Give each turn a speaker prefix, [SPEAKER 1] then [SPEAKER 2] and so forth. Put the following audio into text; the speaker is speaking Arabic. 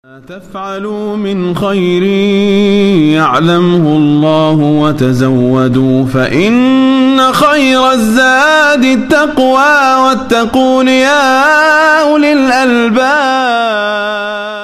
[SPEAKER 1] ما تفعلوا من خير يعلمه الله وتزودوا فإن خير الزاد التقوى واتقون يا أولي الألباب.